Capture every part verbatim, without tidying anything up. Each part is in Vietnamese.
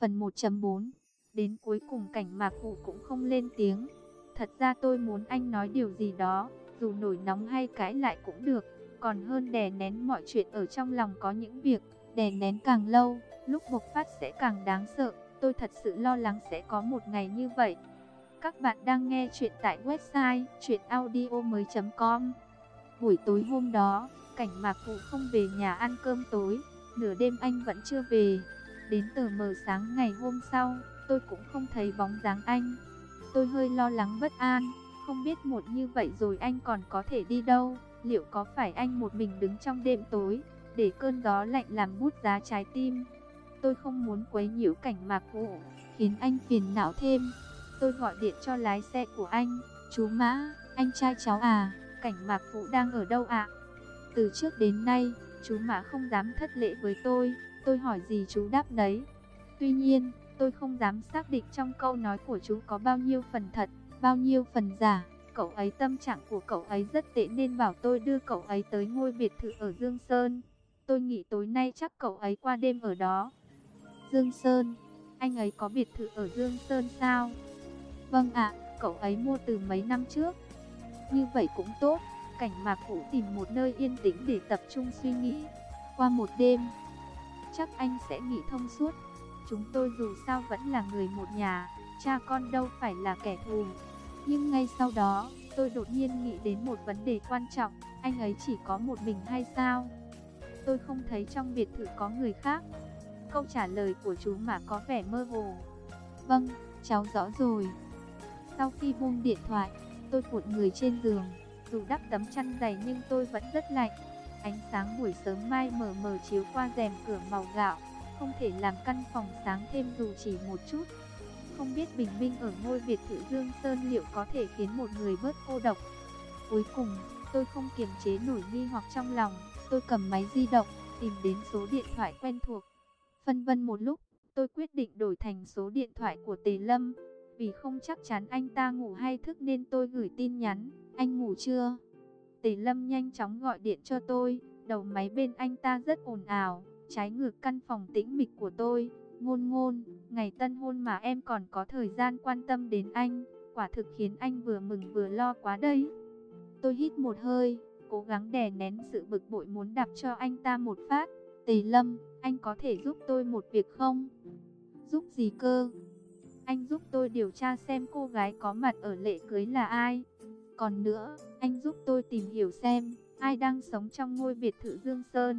Phần một chấm bốn. Đến cuối cùng cảnh Mạc Vũ cũng không lên tiếng. Thật ra tôi muốn anh nói điều gì đó, dù nổi nóng hay cãi lại cũng được, còn hơn đè nén mọi chuyện ở trong lòng. Có những việc đè nén càng lâu, lúc bộc phát sẽ càng đáng sợ. Tôi thật sự lo lắng sẽ có một ngày như vậy. Các bạn đang nghe chuyện tại website truyện audio mới chấm com. Buổi tối hôm đó, cảnh Mạc Vũ không về nhà ăn cơm tối. Nửa đêm anh vẫn chưa về. Đến tờ mờ sáng ngày hôm sau, tôi cũng không thấy bóng dáng anh. Tôi hơi lo lắng bất an, không biết muộn như vậy rồi anh còn có thể đi đâu. Liệu có phải anh một mình đứng trong đêm tối, để cơn gió lạnh làm bút giá trái tim. Tôi không muốn quấy nhiễu cảnh Mạc Vũ, khiến anh phiền não thêm. Tôi gọi điện cho lái xe của anh. Chú Mã, anh trai cháu à, cảnh Mạc Vũ đang ở đâu ạ? Từ trước đến nay, chú Mã không dám thất lễ với tôi. Tôi hỏi gì chú đáp đấy. Tuy nhiên, tôi không dám xác định trong câu nói của chú có bao nhiêu phần thật, bao nhiêu phần giả. Cậu ấy tâm trạng của cậu ấy rất tệ nên bảo tôi đưa cậu ấy tới ngôi biệt thự ở Dương Sơn. Tôi nghĩ tối nay chắc cậu ấy qua đêm ở đó. Dương Sơn, anh ấy có biệt thự ở Dương Sơn sao? Vâng ạ, cậu ấy mua từ mấy năm trước. Như vậy cũng tốt, cảnh Mạc Vũ tìm một nơi yên tĩnh để tập trung suy nghĩ. Qua một đêm, chắc anh sẽ nghĩ thông suốt. Chúng tôi dù sao vẫn là người một nhà, cha con đâu phải là kẻ thù. Nhưng ngay sau đó, tôi đột nhiên nghĩ đến một vấn đề quan trọng. Anh ấy chỉ có một mình hay sao? Tôi không thấy trong biệt thự có người khác. Câu trả lời của chú Mã có vẻ mơ hồ. Vâng, cháu rõ rồi. Sau khi buông điện thoại, tôi cuộn người trên giường. Dù đắp tấm chăn dày nhưng tôi vẫn rất lạnh. Ánh sáng buổi sớm mai mờ mờ chiếu qua rèm cửa màu gạo, không thể làm căn phòng sáng thêm dù chỉ một chút. Không biết bình minh ở ngôi biệt thự Dương Sơn liệu có thể khiến một người bớt cô độc. Cuối cùng, tôi không kiềm chế nổi nghi hoặc trong lòng. Tôi cầm máy di động, tìm đến số điện thoại quen thuộc. Phân vân một lúc, tôi quyết định đổi thành số điện thoại của Tề Lâm. Vì không chắc chắn anh ta ngủ hay thức nên tôi gửi tin nhắn. Anh ngủ chưa? Tề Lâm nhanh chóng gọi điện cho tôi. Đầu máy bên anh ta rất ồn ào, trái ngược căn phòng tĩnh mịch của tôi. Ngôn Ngôn, ngày tân hôn mà em còn có thời gian quan tâm đến anh, quả thực khiến anh vừa mừng vừa lo quá đấy. Tôi hít một hơi, cố gắng đè nén sự bực bội muốn đạp cho anh ta một phát. Tề Lâm, anh có thể giúp tôi một việc không? Giúp gì cơ? Anh giúp tôi điều tra xem cô gái có mặt ở lễ cưới là ai. Còn nữa, anh giúp tôi tìm hiểu xem ai đang sống trong ngôi biệt thự Dương Sơn.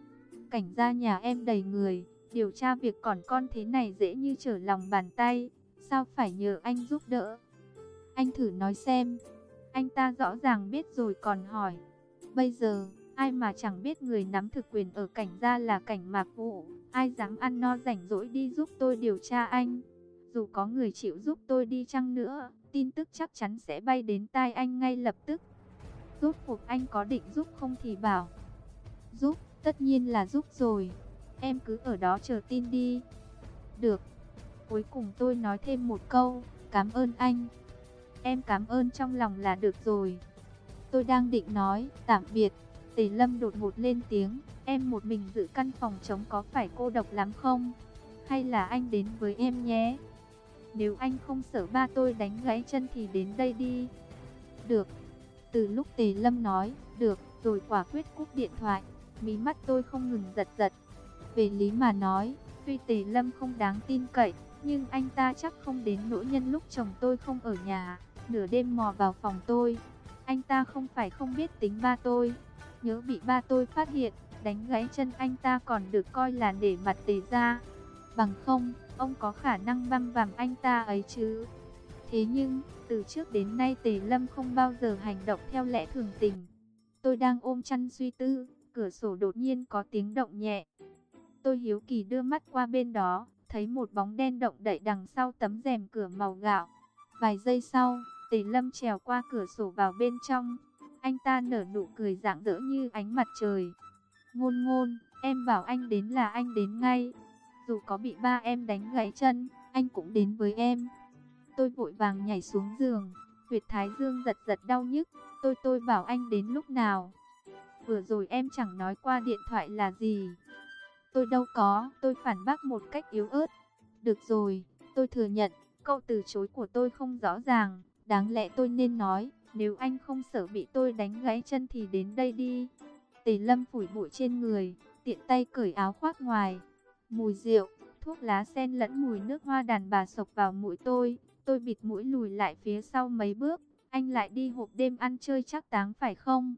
Cảnh gia nhà em đầy người, điều tra việc còn con thế này dễ như trở lòng bàn tay. Sao phải nhờ anh giúp đỡ? Anh thử nói xem. Anh ta rõ ràng biết rồi còn hỏi. Bây giờ, ai mà chẳng biết người nắm thực quyền ở cảnh gia là cảnh Mạc Vũ. Ai dám ăn no rảnh rỗi đi giúp tôi điều tra anh? Dù có người chịu giúp tôi đi chăng nữa, tin tức chắc chắn sẽ bay đến tai anh ngay lập tức. Rốt cuộc anh có định giúp không thì bảo. Giúp, tất nhiên là giúp rồi. Em cứ ở đó chờ tin đi. Được. Cuối cùng tôi nói thêm một câu, cảm ơn anh. Em cảm ơn trong lòng là được rồi. Tôi đang định nói, tạm biệt. Tề Lâm đột ngột lên tiếng, em một mình giữ căn phòng trống có phải cô độc lắm không? Hay là anh đến với em nhé? Nếu anh không sợ ba tôi đánh gãy chân thì đến đây đi. Được. Từ lúc Tề Lâm nói, được, rồi quả quyết cúp điện thoại, mí mắt tôi không ngừng giật giật. Về lý mà nói, tuy Tề Lâm không đáng tin cậy, nhưng anh ta chắc không đến nỗi nhân lúc chồng tôi không ở nhà, nửa đêm mò vào phòng tôi. Anh ta không phải không biết tính ba tôi, nhớ bị ba tôi phát hiện, đánh gãy chân anh ta còn được coi là để mặt Tề gia. Bằng không, ông có khả năng băm vằm anh ta ấy chứ. Thế nhưng, từ trước đến nay Tề Lâm không bao giờ hành động theo lẽ thường tình. Tôi đang ôm chăn suy tư, cửa sổ đột nhiên có tiếng động nhẹ. Tôi hiếu kỳ đưa mắt qua bên đó, thấy một bóng đen động đậy đằng sau tấm rèm cửa màu gạo. Vài giây sau, Tề Lâm trèo qua cửa sổ vào bên trong. Anh ta nở nụ cười rạng rỡ như ánh mặt trời. Ngôn Ngôn, em bảo anh đến là anh đến ngay. Dù có bị ba em đánh gãy chân, anh cũng đến với em. Tôi vội vàng nhảy xuống giường, huyệt thái dương giật giật đau nhức. Tôi tôi bảo anh đến lúc nào? Vừa rồi em chẳng nói qua điện thoại là gì. Tôi đâu có, tôi phản bác một cách yếu ớt. Được rồi, tôi thừa nhận, câu từ chối của tôi không rõ ràng. Đáng lẽ tôi nên nói, nếu anh không sợ bị tôi đánh gãy chân thì đến đây đi. Tề Lâm phủi bụi trên người, tiện tay cởi áo khoác ngoài. Mùi rượu, thuốc lá sen lẫn mùi nước hoa đàn bà xộc vào mũi tôi. Tôi bịt mũi lùi lại phía sau mấy bước. Anh lại đi hộp đêm ăn chơi chắc táng phải không?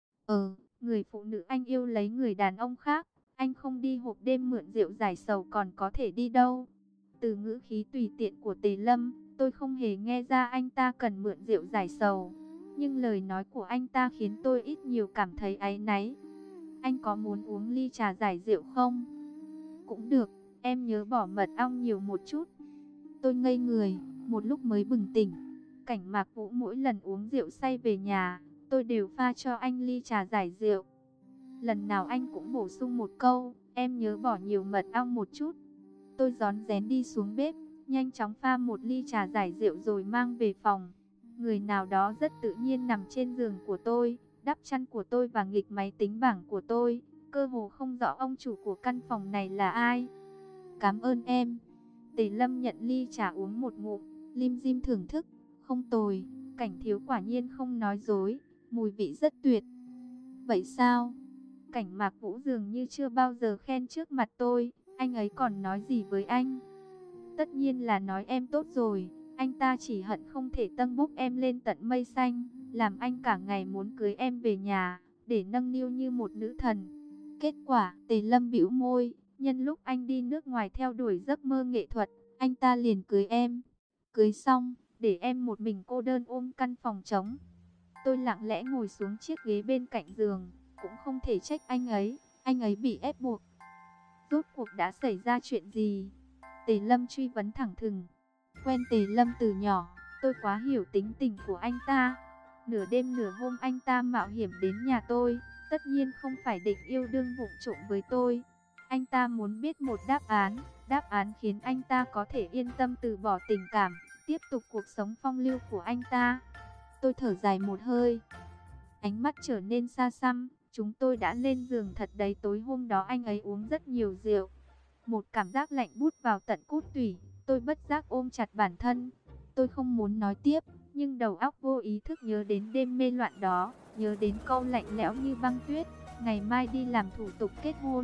Ờ, người phụ nữ anh yêu lấy người đàn ông khác. Anh không đi hộp đêm mượn rượu giải sầu còn có thể đi đâu? Từ ngữ khí tùy tiện của Tề Lâm, tôi không hề nghe ra anh ta cần mượn rượu giải sầu. Nhưng lời nói của anh ta khiến tôi ít nhiều cảm thấy áy náy. Anh có muốn uống ly trà giải rượu không? Cũng được, em nhớ bỏ mật ong nhiều một chút. Tôi ngây người, một lúc mới bừng tỉnh. Cảnh Mạc Vũ mỗi lần uống rượu say về nhà, tôi đều pha cho anh ly trà giải rượu. Lần nào anh cũng bổ sung một câu, em nhớ bỏ nhiều mật ong một chút. Tôi rón rén đi xuống bếp, nhanh chóng pha một ly trà giải rượu rồi mang về phòng. Người nào đó rất tự nhiên nằm trên giường của tôi, đắp chăn của tôi và nghịch máy tính bảng của tôi. Cơ hồ không rõ ông chủ của căn phòng này là ai. Cảm ơn em. Tề Lâm nhận ly trà uống một ngụm, lim dim thưởng thức. Không tồi, Cảnh thiếu quả nhiên không nói dối, mùi vị rất tuyệt. Vậy sao? Cảnh Mạc Vũ dường như chưa bao giờ khen trước mặt tôi, anh ấy còn nói gì với anh? Tất nhiên là nói em tốt rồi, anh ta chỉ hận không thể tâng bốc em lên tận mây xanh, làm anh cả ngày muốn cưới em về nhà, để nâng niu như một nữ thần. Kết quả, Tề Lâm bĩu môi, nhân lúc anh đi nước ngoài theo đuổi giấc mơ nghệ thuật, anh ta liền cưới em. Cưới xong, để em một mình cô đơn ôm căn phòng trống. Tôi lặng lẽ ngồi xuống chiếc ghế bên cạnh giường, cũng không thể trách anh ấy, anh ấy bị ép buộc. Rốt cuộc đã xảy ra chuyện gì? Tề Lâm truy vấn thẳng thừng. Quen Tề Lâm từ nhỏ, tôi quá hiểu tính tình của anh ta. Nửa đêm nửa hôm anh ta mạo hiểm đến nhà tôi, tất nhiên không phải định yêu đương vụng trộm với tôi. Anh ta muốn biết một đáp án, đáp án khiến anh ta có thể yên tâm từ bỏ tình cảm, tiếp tục cuộc sống phong lưu của anh ta. Tôi thở dài một hơi, ánh mắt trở nên xa xăm. Chúng tôi đã lên giường thật đấy, tối hôm đó anh ấy uống rất nhiều rượu. Một cảm giác lạnh buốt vào tận cốt tủy, tôi bất giác ôm chặt bản thân. Tôi không muốn nói tiếp, nhưng đầu óc vô ý thức nhớ đến đêm mê loạn đó, nhớ đến câu lạnh lẽo như băng tuyết, ngày mai đi làm thủ tục kết hôn.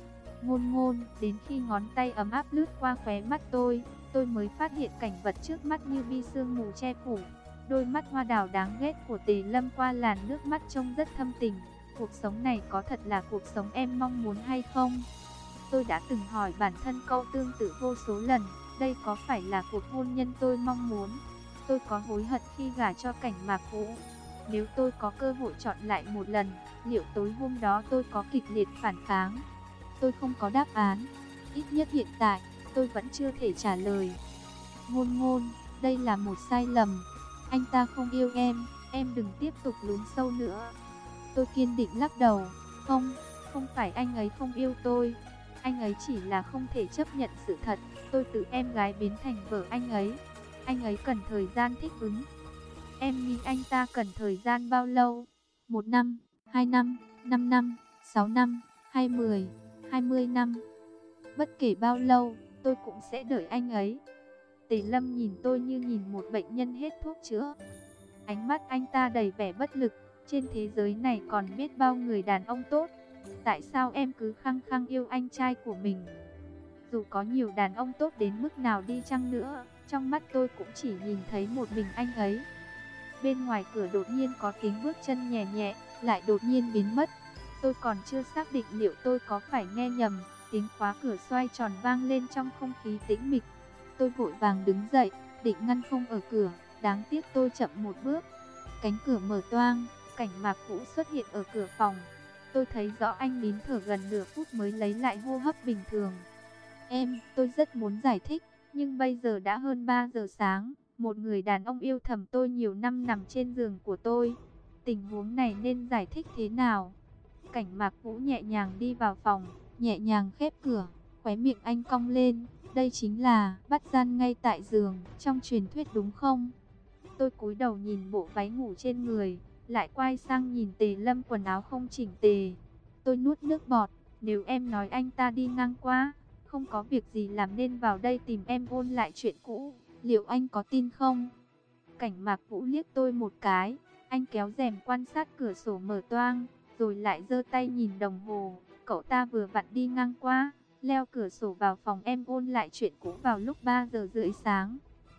Ngôn ngôn, đến khi ngón tay ấm áp lướt qua khóe mắt tôi, tôi mới phát hiện cảnh vật trước mắt như bi sương mù che phủ. Đôi mắt hoa đào đáng ghét của Tề Lâm qua làn nước mắt trông rất thâm tình. Cuộc sống này có thật là cuộc sống em mong muốn hay không? Tôi đã từng hỏi bản thân câu tương tự vô số lần, đây có phải là cuộc hôn nhân tôi mong muốn? Tôi có hối hận khi gả cho Cảnh Mạc Vũ? Nếu tôi có cơ hội chọn lại một lần, liệu tối hôm đó tôi có kịch liệt phản kháng? Tôi không có đáp án, ít nhất hiện tại, tôi vẫn chưa thể trả lời. Ngôn ngôn, đây là một sai lầm. Anh ta không yêu em, em đừng tiếp tục lún sâu nữa. Tôi kiên định lắc đầu, không, không phải anh ấy không yêu tôi. Anh ấy chỉ là không thể chấp nhận sự thật, tôi từ em gái biến thành vợ anh ấy. Anh ấy cần thời gian thích ứng. Em nghĩ anh ta cần thời gian bao lâu? Một năm, hai năm, năm năm, sáu năm, hay mười, hai mươi năm. Bất kể bao lâu, tôi cũng sẽ đợi anh ấy. Tề Lâm nhìn tôi như nhìn một bệnh nhân hết thuốc chữa. Ánh mắt anh ta đầy vẻ bất lực. Trên thế giới này còn biết bao người đàn ông tốt. Tại sao em cứ khăng khăng yêu anh trai của mình? Dù có nhiều đàn ông tốt đến mức nào đi chăng nữa, trong mắt tôi cũng chỉ nhìn thấy một mình anh ấy. Bên ngoài cửa đột nhiên có tiếng bước chân nhẹ nhẹ, lại đột nhiên biến mất. Tôi còn chưa xác định liệu tôi có phải nghe nhầm. Tiếng khóa cửa xoay tròn vang lên trong không khí tĩnh mịch. Tôi vội vàng đứng dậy, định ngăn không ở cửa. Đáng tiếc tôi chậm một bước. Cánh cửa mở toang, Cảnh Mạc Vũ xuất hiện ở cửa phòng. Tôi thấy rõ anh nín thở gần nửa phút mới lấy lại hô hấp bình thường. Em, tôi rất muốn giải thích, nhưng bây giờ đã hơn ba giờ sáng. Một người đàn ông yêu thầm tôi nhiều năm nằm trên giường của tôi. Tình huống này nên giải thích thế nào? Cảnh Mạc Vũ nhẹ nhàng đi vào phòng, nhẹ nhàng khép cửa, khóe miệng anh cong lên. Đây chính là bắt gian ngay tại giường, trong truyền thuyết đúng không? Tôi cúi đầu nhìn bộ váy ngủ trên người, lại quay sang nhìn Tề Lâm quần áo không chỉnh tề. Tôi nuốt nước bọt, nếu em nói anh ta đi ngang qua, không có việc gì làm nên vào đây tìm em ôn lại chuyện cũ. Liệu anh có tin không? Cảnh Mạc Vũ liếc tôi một cái, anh kéo rèm quan sát cửa sổ mở toang, rồi lại giơ tay nhìn đồng hồ. Cậu ta vừa vặn đi ngang qua, leo cửa sổ vào phòng em ôn lại chuyện cũ vào lúc ba giờ rưỡi sáng.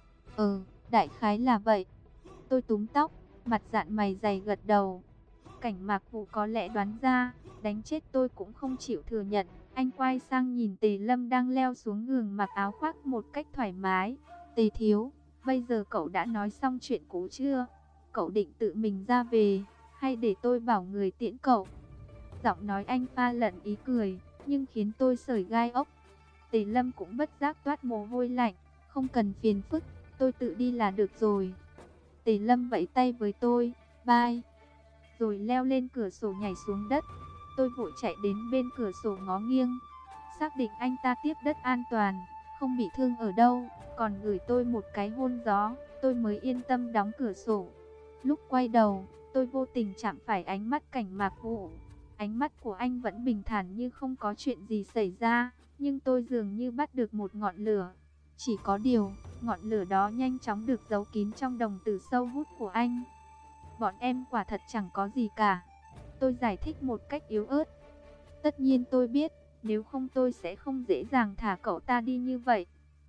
Ừ, đại khái là vậy. Tôi túm tóc, mặt dạn mày dày gật đầu. Cảnh Mạc Vũ có lẽ đoán ra, đánh chết tôi cũng không chịu thừa nhận. Anh quay sang nhìn Tề Lâm đang leo xuống giường mặc áo khoác một cách thoải mái. Tề thiếu, bây giờ cậu đã nói xong chuyện cũ chưa? Cậu định tự mình ra về, hay để tôi bảo người tiễn cậu? Giọng nói anh pha lẫn ý cười, nhưng khiến tôi sởn gai ốc. Tề Lâm cũng bất giác toát mồ hôi lạnh. Không cần phiền phức, tôi tự đi là được rồi. Tề Lâm vẫy tay với tôi, bye. Rồi leo lên cửa sổ nhảy xuống đất. Tôi vội chạy đến bên cửa sổ ngó nghiêng, xác định anh ta tiếp đất an toàn, không bị thương ở đâu, còn gửi tôi một cái hôn gió, tôi mới yên tâm đóng cửa sổ. Lúc quay đầu, tôi vô tình chạm phải ánh mắt Cảnh Mạc Vũ. Ánh mắt của anh vẫn bình thản như không có chuyện gì xảy ra, nhưng tôi dường như bắt được một ngọn lửa. Chỉ có điều, ngọn lửa đó nhanh chóng được giấu kín trong đồng tử sâu hút của anh. Bọn em quả thật chẳng có gì cả. Tôi giải thích một cách yếu ớt. Tất nhiên tôi biết, nếu không tôi sẽ không dễ dàng thả cậu ta đi như vậy.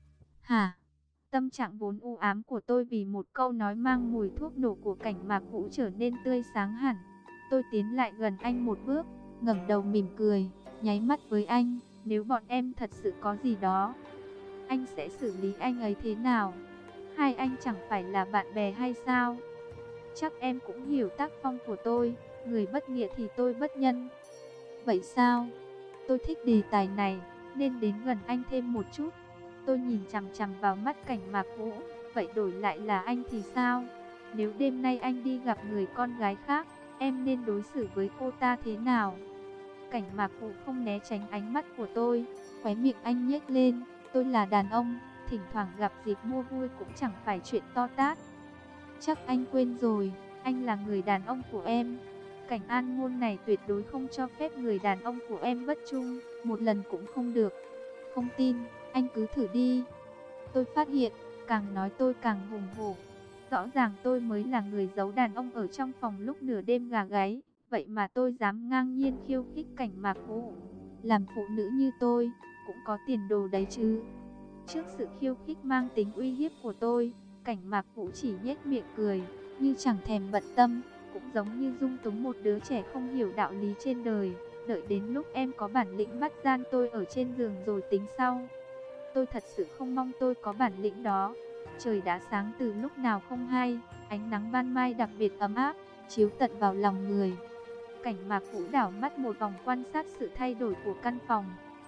Hả? Tâm trạng vốn u ám của tôi vì một câu nói mang mùi thuốc nổ của Cảnh Mạc Vũ trở nên tươi sáng hẳn. Tôi tiến lại gần anh một bước, ngẩng đầu mỉm cười, nháy mắt với anh. Nếu bọn em thật sự có gì đó, anh sẽ xử lý anh ấy thế nào? Hai anh chẳng phải là bạn bè hay sao? Chắc em cũng hiểu tác phong của tôi, người bất nghĩa thì tôi bất nhân. Vậy sao? Tôi thích đề tài này, nên đến gần anh thêm một chút. Tôi nhìn chằm chằm vào mắt Cảnh Mạc Vũ. Vậy đổi lại là anh thì sao? Nếu đêm nay anh đi gặp người con gái khác, em nên đối xử với cô ta thế nào? Cảnh Mạc Vũ không né tránh ánh mắt của tôi, khóe miệng anh nhếch lên. Tôi là đàn ông, thỉnh thoảng gặp dịp mua vui cũng chẳng phải chuyện to tát. Chắc anh quên rồi, anh là người đàn ông của em. Cảnh An Ngôn này tuyệt đối không cho phép người đàn ông của em bất trung, một lần cũng không được. Không tin, anh cứ thử đi. Tôi phát hiện, càng nói tôi càng hùng hổ. Rõ ràng tôi mới là người giấu đàn ông ở trong phòng lúc nửa đêm gà gáy, vậy mà tôi dám ngang nhiên khiêu khích Cảnh Mạc Vũ. Làm phụ nữ như tôi, cũng có tiền đồ đấy chứ. Trước sự khiêu khích mang tính uy hiếp của tôi, Cảnh Mạc Vũ chỉ nhếch miệng cười, như chẳng thèm bận tâm, cũng giống như dung túng một đứa trẻ không hiểu đạo lý trên đời. Đợi đến lúc em có bản lĩnh bắt gian tôi ở trên giường rồi tính sau. Tôi thật sự không mong tôi có bản lĩnh đó. Trời đã sáng từ lúc nào không hay, ánh nắng ban mai đặc biệt ấm áp, chiếu tận vào lòng người. Cảnh Mạc Vũ đảo mắt một vòng quan sát sự thay đổi của căn phòng.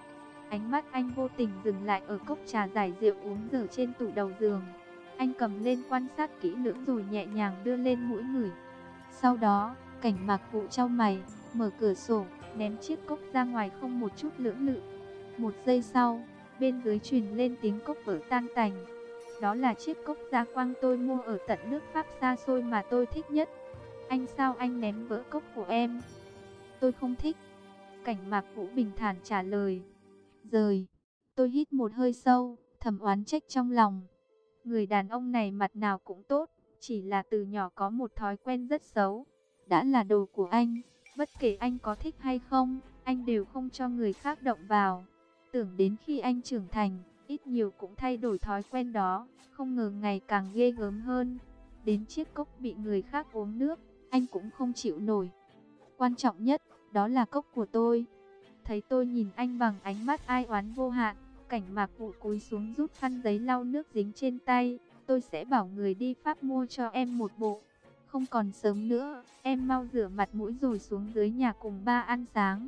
Ánh mắt anh vô tình dừng lại ở cốc trà giải rượu uống dở trên tủ đầu giường. Anh cầm lên quan sát kỹ lưỡng rồi nhẹ nhàng đưa lên mũi ngửi. Sau đó, Cảnh Mạc Vũ chau mày, mở cửa sổ, ném chiếc cốc ra ngoài không một chút lưỡng lự. Một giây sau, bên dưới truyền lên tiếng cốc vỡ tan tành. Đó là chiếc cốc gia quang tôi mua ở tận nước Pháp xa xôi mà tôi thích nhất. Anh sao anh ném vỡ cốc của em? Tôi không thích. Cảnh Mạc Vũ bình thản trả lời. Rời. Tôi hít một hơi sâu, thầm oán trách trong lòng. Người đàn ông này mặt nào cũng tốt, chỉ là từ nhỏ có một thói quen rất xấu. Đã là đồ của anh, bất kể anh có thích hay không, anh đều không cho người khác động vào. Tưởng đến khi anh trưởng thành, ít nhiều cũng thay đổi thói quen đó, không ngờ ngày càng ghê gớm hơn. Đến chiếc cốc bị người khác uống nước, anh cũng không chịu nổi. Quan trọng nhất, đó là cốc của tôi. Thấy tôi nhìn anh bằng ánh mắt ai oán vô hạn, Cảnh Mạc Vũ cúi xuống rút khăn giấy lau nước dính trên tay. Tôi sẽ bảo người đi Pháp mua cho em một bộ. Không còn sớm nữa, em mau rửa mặt mũi rồi xuống dưới nhà cùng ba ăn sáng.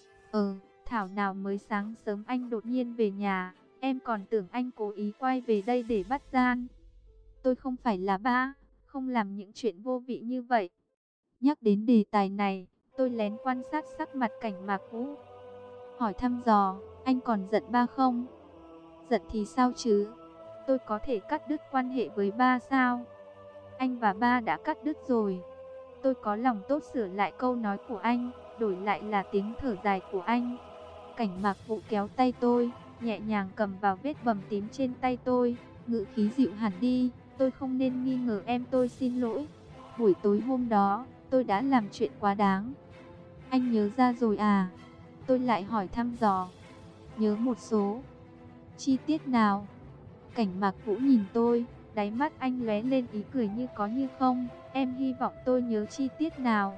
Ờ, thảo nào mới sáng sớm anh đột nhiên về nhà, em còn tưởng anh cố ý quay về đây để bắt gian. Tôi không phải là ba, không làm những chuyện vô vị như vậy. Nhắc đến đề tài này, tôi lén quan sát sắc mặt Cảnh Mạc Vũ. Hỏi thăm dò, anh còn giận ba không? Giận thì sao chứ? Tôi có thể cắt đứt quan hệ với ba sao? Anh và ba đã cắt đứt rồi. Tôi có lòng tốt sửa lại câu nói của anh, đổi lại là tiếng thở dài của anh. Cảnh Mạc Vũ kéo tay tôi, nhẹ nhàng cầm vào vết bầm tím trên tay tôi, ngữ khí dịu hẳn đi. Tôi không nên nghi ngờ em, tôi xin lỗi. Buổi tối hôm đó, tôi đã làm chuyện quá đáng. Anh nhớ ra rồi à? Tôi lại hỏi thăm dò. Nhớ một số. Chi tiết nào? Cảnh Mạc Vũ nhìn tôi, đáy mắt anh lóe lên ý cười như có như không. Em hy vọng tôi nhớ chi tiết nào?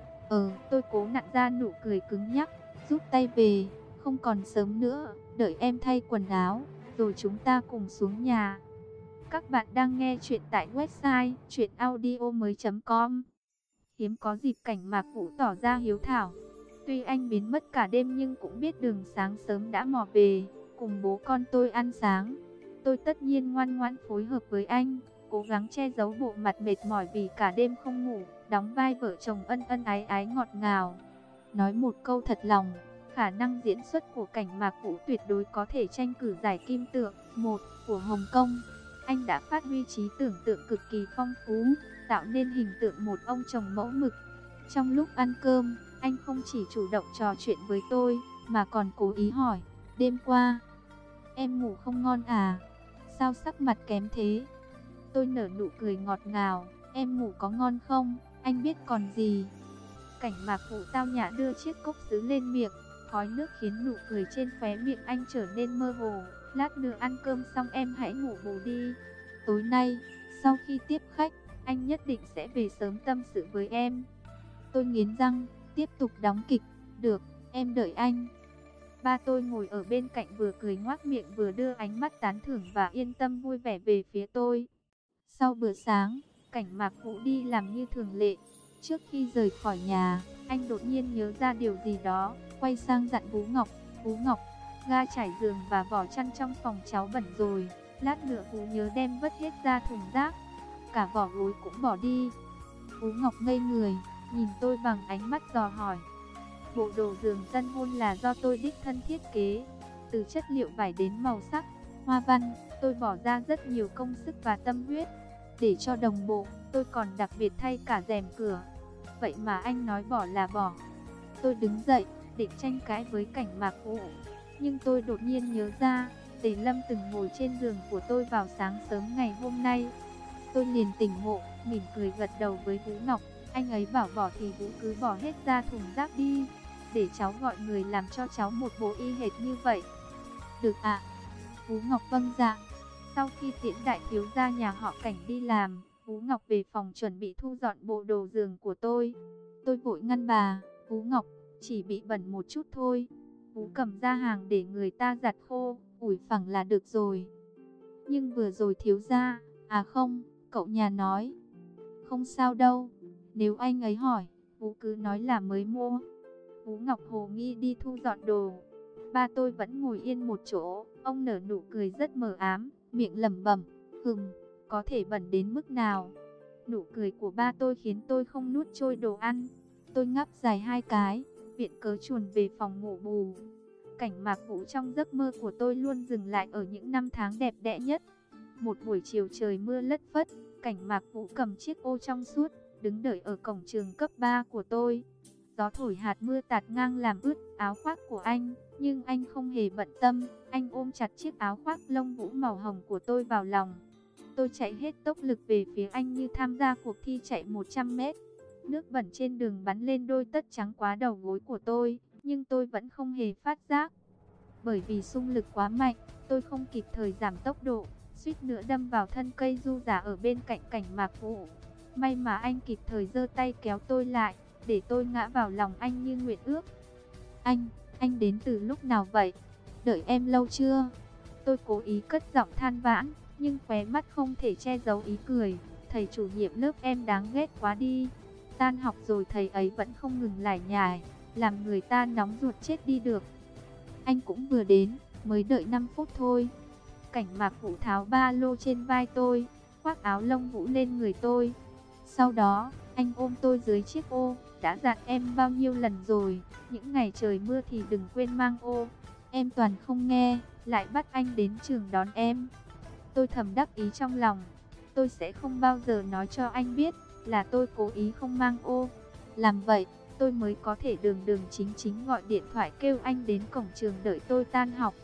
Ờ, tôi cố nặn ra nụ cười cứng nhắc, rút tay về. Không còn sớm nữa, đợi em thay quần áo, rồi chúng ta cùng xuống nhà. Các bạn đang nghe chuyện tại website truyện audio mới chấm com. Hiếm có dịp Cảnh Mạc Vũ tỏ ra hiếu thảo. Tuy anh biến mất cả đêm nhưng cũng biết đường sáng sớm đã mò về, cùng bố con tôi ăn sáng. Tôi tất nhiên ngoan ngoãn phối hợp với anh, cố gắng che giấu bộ mặt mệt mỏi vì cả đêm không ngủ, đóng vai vợ chồng ân ân ái ái ngọt ngào. Nói một câu thật lòng, khả năng diễn xuất của Cảnh Mạc Vũ tuyệt đối có thể tranh cử giải kim tượng một của Hồng Kông. Anh đã phát huy trí tưởng tượng cực kỳ phong phú, tạo nên hình tượng một ông chồng mẫu mực. Trong lúc ăn cơm, anh không chỉ chủ động trò chuyện với tôi, mà còn cố ý hỏi, đêm qua, em ngủ không ngon à? Sao sắc mặt kém thế? Tôi nở nụ cười ngọt ngào, em ngủ có ngon không? Anh biết còn gì? Cảnh Mạc Vũ tao nhã đưa chiếc cốc sứ lên miệng, khói nước khiến nụ cười trên khóe miệng anh trở nên mơ hồ. Lát nữa ăn cơm xong em hãy ngủ bù đi. Tối nay, sau khi tiếp khách, anh nhất định sẽ về sớm tâm sự với em. Tôi nghiến răng, tiếp tục đóng kịch. Được, em đợi anh. Ba tôi ngồi ở bên cạnh vừa cười ngoác miệng vừa đưa ánh mắt tán thưởng và yên tâm vui vẻ về phía tôi. Sau bữa sáng, Cảnh Mạc Vũ đi làm như thường lệ. Trước khi rời khỏi nhà, anh đột nhiên nhớ ra điều gì đó, quay sang dặn Vũ Ngọc. Vũ Ngọc, ga trải giường và vỏ chăn trong phòng cháu bẩn rồi. Lát nữa Vũ nhớ đem vứt hết ra thùng rác. Cả vỏ gối cũng bỏ đi. Vũ Ngọc ngây người, nhìn tôi bằng ánh mắt dò hỏi. Bộ đồ giường tân hôn là do tôi đích thân thiết kế. Từ chất liệu vải đến màu sắc, hoa văn, tôi bỏ ra rất nhiều công sức và tâm huyết. Để cho đồng bộ, tôi còn đặc biệt thay cả rèm cửa. Vậy mà anh nói bỏ là bỏ. Tôi đứng dậy, định tranh cãi với Cảnh Mạc Vũ. Nhưng tôi đột nhiên nhớ ra, Tề Lâm từng ngồi trên giường của tôi vào sáng sớm ngày hôm nay. Tôi liền tỉnh ngộ, mỉm cười gật đầu với Vũ Ngọc. Anh ấy bảo bỏ thì Vũ cứ bỏ hết ra thùng rác đi. Để cháu gọi người làm cho cháu một bộ y hệt như vậy. Được ạ. Vũ Ngọc vâng dạ. Sau khi tiễn đại thiếu gia nhà họ Cảnh đi làm, Vũ Ngọc về phòng chuẩn bị thu dọn bộ đồ giường của tôi. Tôi vội ngăn bà, Vũ Ngọc, chỉ bị bẩn một chút thôi. Vũ cầm ra hàng để người ta giặt khô, ủi phẳng là được rồi. Nhưng vừa rồi thiếu gia, à không, cậu nhà nói. Không sao đâu, nếu anh ấy hỏi, Vũ cứ nói là mới mua. Vũ Ngọc hồ nghi đi thu dọn đồ. Ba tôi vẫn ngồi yên một chỗ, ông nở nụ cười rất mờ ám, miệng lẩm bẩm, hừm, có thể bẩn đến mức nào. Nụ cười của ba tôi khiến tôi không nuốt trôi đồ ăn. Tôi ngáp dài hai cái, viện cớ chuồn về phòng ngủ bù. Cảnh Mạc Vũ trong giấc mơ của tôi luôn dừng lại ở những năm tháng đẹp đẽ nhất. Một buổi chiều trời mưa lất phất, Cảnh Mạc Vũ cầm chiếc ô trong suốt, đứng đợi ở cổng trường cấp ba của tôi. Gió thổi hạt mưa tạt ngang làm ướt áo khoác của anh, nhưng anh không hề bận tâm. Anh ôm chặt chiếc áo khoác lông vũ màu hồng của tôi vào lòng. Tôi chạy hết tốc lực về phía anh như tham gia cuộc thi chạy một trăm mét. Nước bẩn trên đường bắn lên đôi tất trắng quá đầu gối của tôi, nhưng tôi vẫn không hề phát giác. Bởi vì xung lực quá mạnh, tôi không kịp thời giảm tốc độ, suýt nữa đâm vào thân cây du giả ở bên cạnh Cảnh Mạc Vũ. May mà anh kịp thời giơ tay kéo tôi lại, để tôi ngã vào lòng anh như nguyện ước. Anh, anh đến từ lúc nào vậy? Đợi em lâu chưa? Tôi cố ý cất giọng than vãn, nhưng khóe mắt không thể che giấu ý cười. Thầy chủ nhiệm lớp em đáng ghét quá đi. Tan học rồi thầy ấy vẫn không ngừng lải nhải, làm người ta nóng ruột chết đi được. Anh cũng vừa đến, mới đợi năm phút thôi. Cảnh Mạc Vũ tháo ba lô trên vai tôi, khoác áo lông vũ lên người tôi. Sau đó, anh ôm tôi dưới chiếc ô, đã dặn em bao nhiêu lần rồi, những ngày trời mưa thì đừng quên mang ô. Em toàn không nghe, lại bắt anh đến trường đón em. Tôi thầm đắc ý trong lòng, tôi sẽ không bao giờ nói cho anh biết là tôi cố ý không mang ô. Làm vậy, tôi mới có thể đường đường chính chính gọi điện thoại kêu anh đến cổng trường đợi tôi tan học.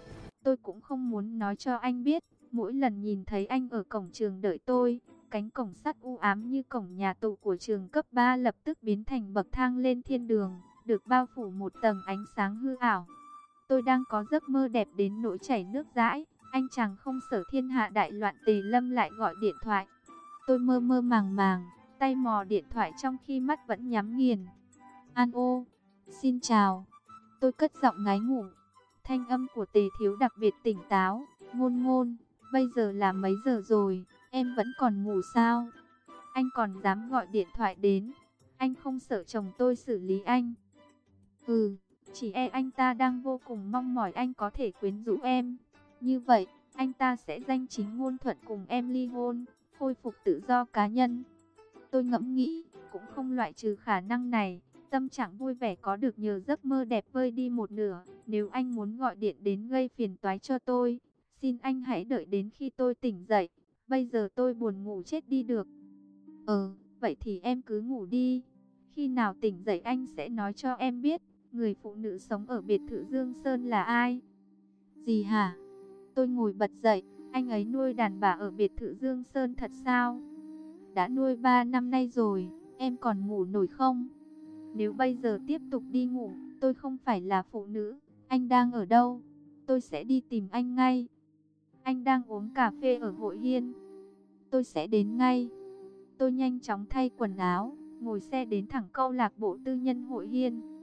Tôi cũng không muốn nói cho anh biết, mỗi lần nhìn thấy anh ở cổng trường đợi tôi, cánh cổng sắt u ám như cổng nhà tù của trường cấp ba lập tức biến thành bậc thang lên thiên đường, được bao phủ một tầng ánh sáng hư ảo. Tôi đang có giấc mơ đẹp đến nỗi chảy nước dãi, anh chàng không sở thiên hạ đại loạn Tề Lâm lại gọi điện thoại. Tôi mơ mơ màng màng, tay mò điện thoại trong khi mắt vẫn nhắm nghiền. An ô, xin chào. Tôi cất giọng ngái ngủ. Thanh âm của Tề Thiếu đặc biệt tỉnh táo. Ngôn Ngôn, bây giờ là mấy giờ rồi, em vẫn còn ngủ sao? Anh còn dám gọi điện thoại đến. Anh không sợ chồng tôi xử lý anh. Ừ, chỉ e anh ta đang vô cùng mong mỏi anh có thể quyến rũ em. Như vậy, anh ta sẽ danh chính ngôn thuận cùng em ly hôn, khôi phục tự do cá nhân. Tôi ngẫm nghĩ, cũng không loại trừ khả năng này. Tâm trạng vui vẻ có được nhờ giấc mơ đẹp vơi đi một nửa. Nếu anh muốn gọi điện đến gây phiền toái cho tôi, xin anh hãy đợi đến khi tôi tỉnh dậy. Bây giờ tôi buồn ngủ chết đi được. Ờ, vậy thì em cứ ngủ đi. Khi nào tỉnh dậy anh sẽ nói cho em biết, người phụ nữ sống ở biệt thự Dương Sơn là ai. Gì hả? Tôi ngồi bật dậy, anh ấy nuôi đàn bà ở biệt thự Dương Sơn thật sao? Đã nuôi ba năm nay rồi, em còn ngủ nổi không? Nếu bây giờ tiếp tục đi ngủ, tôi không phải là phụ nữ. Anh đang ở đâu? Tôi sẽ đi tìm anh ngay. Anh đang uống cà phê ở Hội Hiên. Tôi sẽ đến ngay. Tôi nhanh chóng thay quần áo, ngồi xe đến thẳng câu lạc bộ tư nhân Hội Hiên.